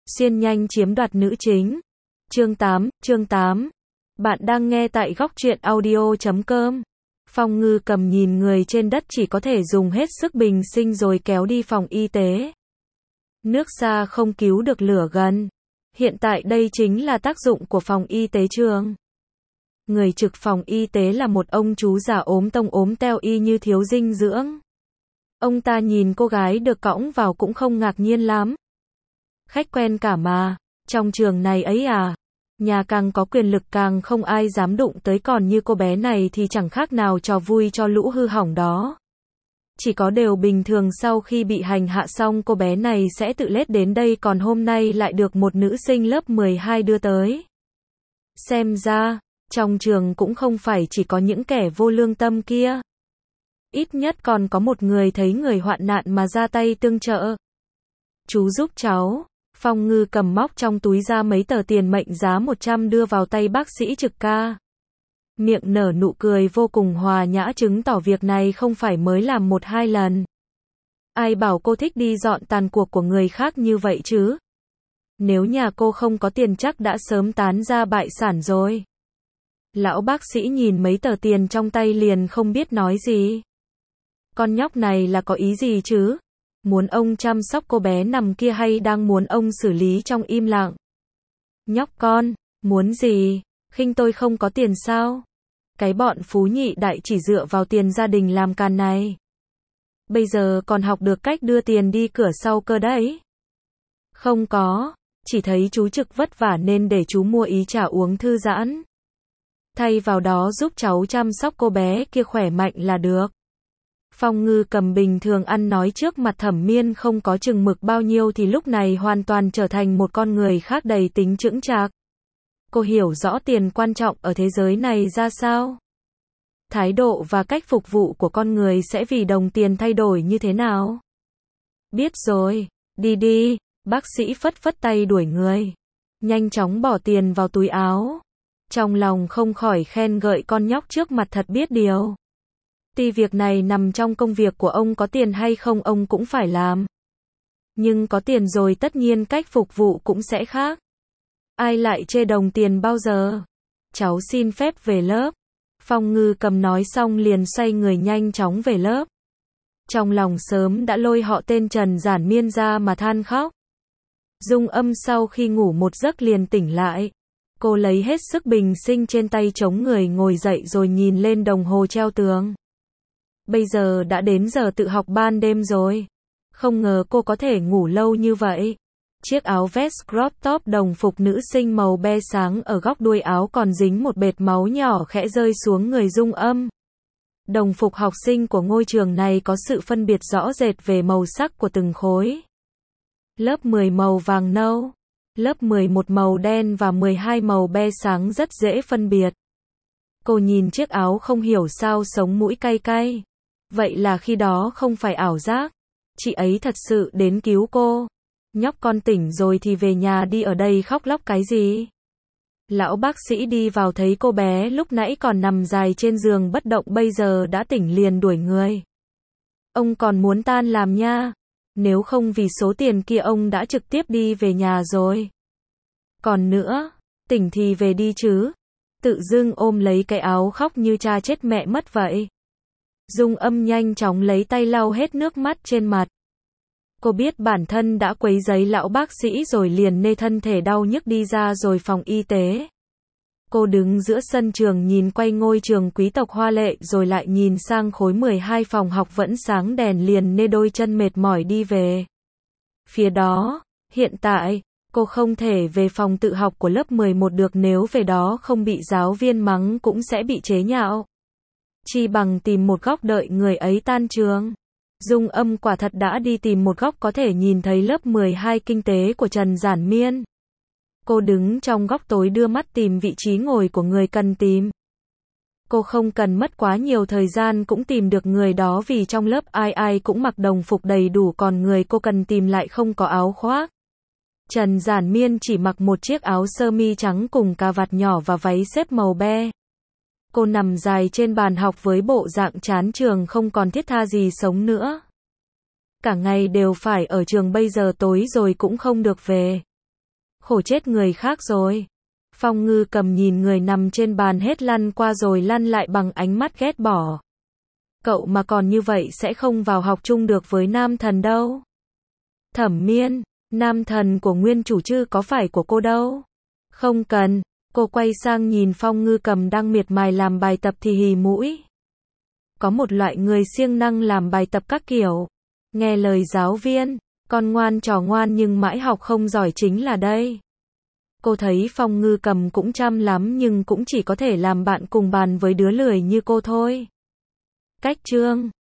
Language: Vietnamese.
Xuyên nhanh chiếm đoạt nữ chính. Chương 8. Bạn đang nghe tại góc truyện audio.com. Phong Ngư Cầm nhìn người trên đất chỉ có thể dùng hết sức bình sinh rồi kéo đi phòng y tế. Nước xa không cứu được lửa gần. Hiện tại đây chính là tác dụng của phòng y tế trường. Người trực phòng y tế là một ông chú già ốm tông ốm teo y như thiếu dinh dưỡng. Ông ta nhìn cô gái được cõng vào cũng không ngạc nhiên lắm. Khách quen cả mà, trong trường này ấy à. Nhà càng có quyền lực càng không ai dám đụng tới, còn như cô bé này thì chẳng khác nào trò vui cho lũ hư hỏng đó. Chỉ có điều bình thường sau khi bị hành hạ xong cô bé này sẽ tự lết đến đây, còn hôm nay lại được một nữ sinh lớp 12 đưa tới. Xem ra, trong trường cũng không phải chỉ có những kẻ vô lương tâm kia. Ít nhất còn có một người thấy người hoạn nạn mà ra tay tương trợ. Chú giúp cháu. Phong Ngư Cầm móc trong túi ra mấy tờ tiền mệnh giá 100 đưa vào tay bác sĩ trực ca. Miệng nở nụ cười vô cùng hòa nhã, chứng tỏ việc này không phải mới làm 1-2 lần. Ai bảo cô thích đi dọn tàn cuộc của người khác như vậy chứ? Nếu nhà cô không có tiền chắc đã sớm tán ra bại sản rồi. Lão bác sĩ nhìn mấy tờ tiền trong tay liền không biết nói gì. Con nhóc này là có ý gì chứ? Muốn ông chăm sóc cô bé nằm kia hay đang muốn ông xử lý trong im lặng? Nhóc con, muốn gì? Khinh tôi không có tiền sao? Cái bọn phú nhị đại chỉ dựa vào tiền gia đình làm càn này. Bây giờ còn học được cách đưa tiền đi cửa sau cơ đấy. Không có, chỉ thấy chú trực vất vả nên để chú mua ý trà uống thư giãn. Thay vào đó giúp cháu chăm sóc cô bé kia khỏe mạnh là được. Phong Ngư Cầm bình thường ăn nói trước mặt Thẩm Miên không có chừng mực bao nhiêu thì lúc này hoàn toàn trở thành một con người khác đầy tính chững chạc. Cô hiểu rõ tiền quan trọng ở thế giới này ra sao. Thái độ và cách phục vụ của con người sẽ vì đồng tiền thay đổi như thế nào. Biết rồi, đi đi, bác sĩ phất phất tay đuổi người. Nhanh chóng bỏ tiền vào túi áo. Trong lòng không khỏi khen ngợi con nhóc trước mặt thật biết điều. Tuy việc này nằm trong công việc của ông, có tiền hay không ông cũng phải làm. Nhưng có tiền rồi tất nhiên cách phục vụ cũng sẽ khác. Ai lại chê đồng tiền bao giờ? Cháu xin phép về lớp. Phong Ngư Cầm nói xong liền xoay người nhanh chóng về lớp. Trong lòng sớm đã lôi họ tên Trần Giản Miên ra mà than khóc. Dung Âm sau khi ngủ một giấc liền tỉnh lại. Cô lấy hết sức bình sinh trên tay chống người ngồi dậy rồi nhìn lên đồng hồ treo tường. Bây giờ đã đến giờ tự học ban đêm rồi. Không ngờ cô có thể ngủ lâu như vậy. Chiếc áo vest crop top đồng phục nữ sinh màu be sáng ở góc đuôi áo còn dính một bệt máu nhỏ khẽ rơi xuống người Dung Âm. Đồng phục học sinh của ngôi trường này có sự phân biệt rõ rệt về màu sắc của từng khối. Lớp 10 màu vàng nâu, lớp 11 màu đen và 12 màu be sáng rất dễ phân biệt. Cô nhìn chiếc áo không hiểu sao sống mũi cay cay. Vậy là khi đó không phải ảo giác. Chị ấy thật sự đến cứu cô. Nhóc con tỉnh rồi thì về nhà đi, ở đây khóc lóc cái gì? Lão bác sĩ đi vào thấy cô bé lúc nãy còn nằm dài trên giường bất động bây giờ đã tỉnh liền đuổi người. Ông còn muốn tan làm nha. Nếu không vì số tiền kia ông đã trực tiếp đi về nhà rồi. Còn nữa, tỉnh thì về đi chứ. Tự dưng ôm lấy cái áo khóc như cha chết mẹ mất vậy. Dung Âm nhanh chóng lấy tay lau hết nước mắt trên mặt. Cô biết bản thân đã quấy rầy lão bác sĩ rồi liền nê thân thể đau nhức đi ra rồi phòng y tế. Cô đứng giữa sân trường nhìn quay ngôi trường quý tộc hoa lệ rồi lại nhìn sang khối 12 phòng học vẫn sáng đèn liền nê đôi chân mệt mỏi đi về. Phía đó, hiện tại, cô không thể về phòng tự học của lớp 11 được, nếu về đó không bị giáo viên mắng cũng sẽ bị chế nhạo. Chi bằng tìm một góc đợi người ấy tan trường. Dung Âm quả thật đã đi tìm một góc có thể nhìn thấy lớp 12 kinh tế của Trần Giản Miên. Cô đứng trong góc tối đưa mắt tìm vị trí ngồi của người cần tìm. Cô không cần mất quá nhiều thời gian cũng tìm được người đó vì trong lớp ai ai cũng mặc đồng phục đầy đủ, còn người cô cần tìm lại không có áo khoác. Trần Giản Miên chỉ mặc một chiếc áo sơ mi trắng cùng cà vạt nhỏ và váy xếp màu be. Cô nằm dài trên bàn học với bộ dạng chán trường không còn thiết tha gì sống nữa. Cả ngày đều phải ở trường, bây giờ tối rồi cũng không được về. Khổ chết người khác rồi. Phong Ngư Cầm nhìn người nằm trên bàn hết lăn qua rồi lăn lại bằng ánh mắt ghét bỏ. Cậu mà còn như vậy sẽ không vào học chung được với nam thần đâu. Thẩm Miên, nam thần của nguyên chủ chứ có phải của cô đâu. Không cần, cô quay sang nhìn Phong Ngư Cầm đang miệt mài làm bài tập thì hì mũi. Có một loại người siêng năng làm bài tập các kiểu. Nghe lời giáo viên, con ngoan trò ngoan nhưng mãi học không giỏi chính là đây. Cô thấy Phong Ngư Cầm cũng chăm lắm nhưng cũng chỉ có thể làm bạn cùng bàn với đứa lười như cô thôi. Cách chương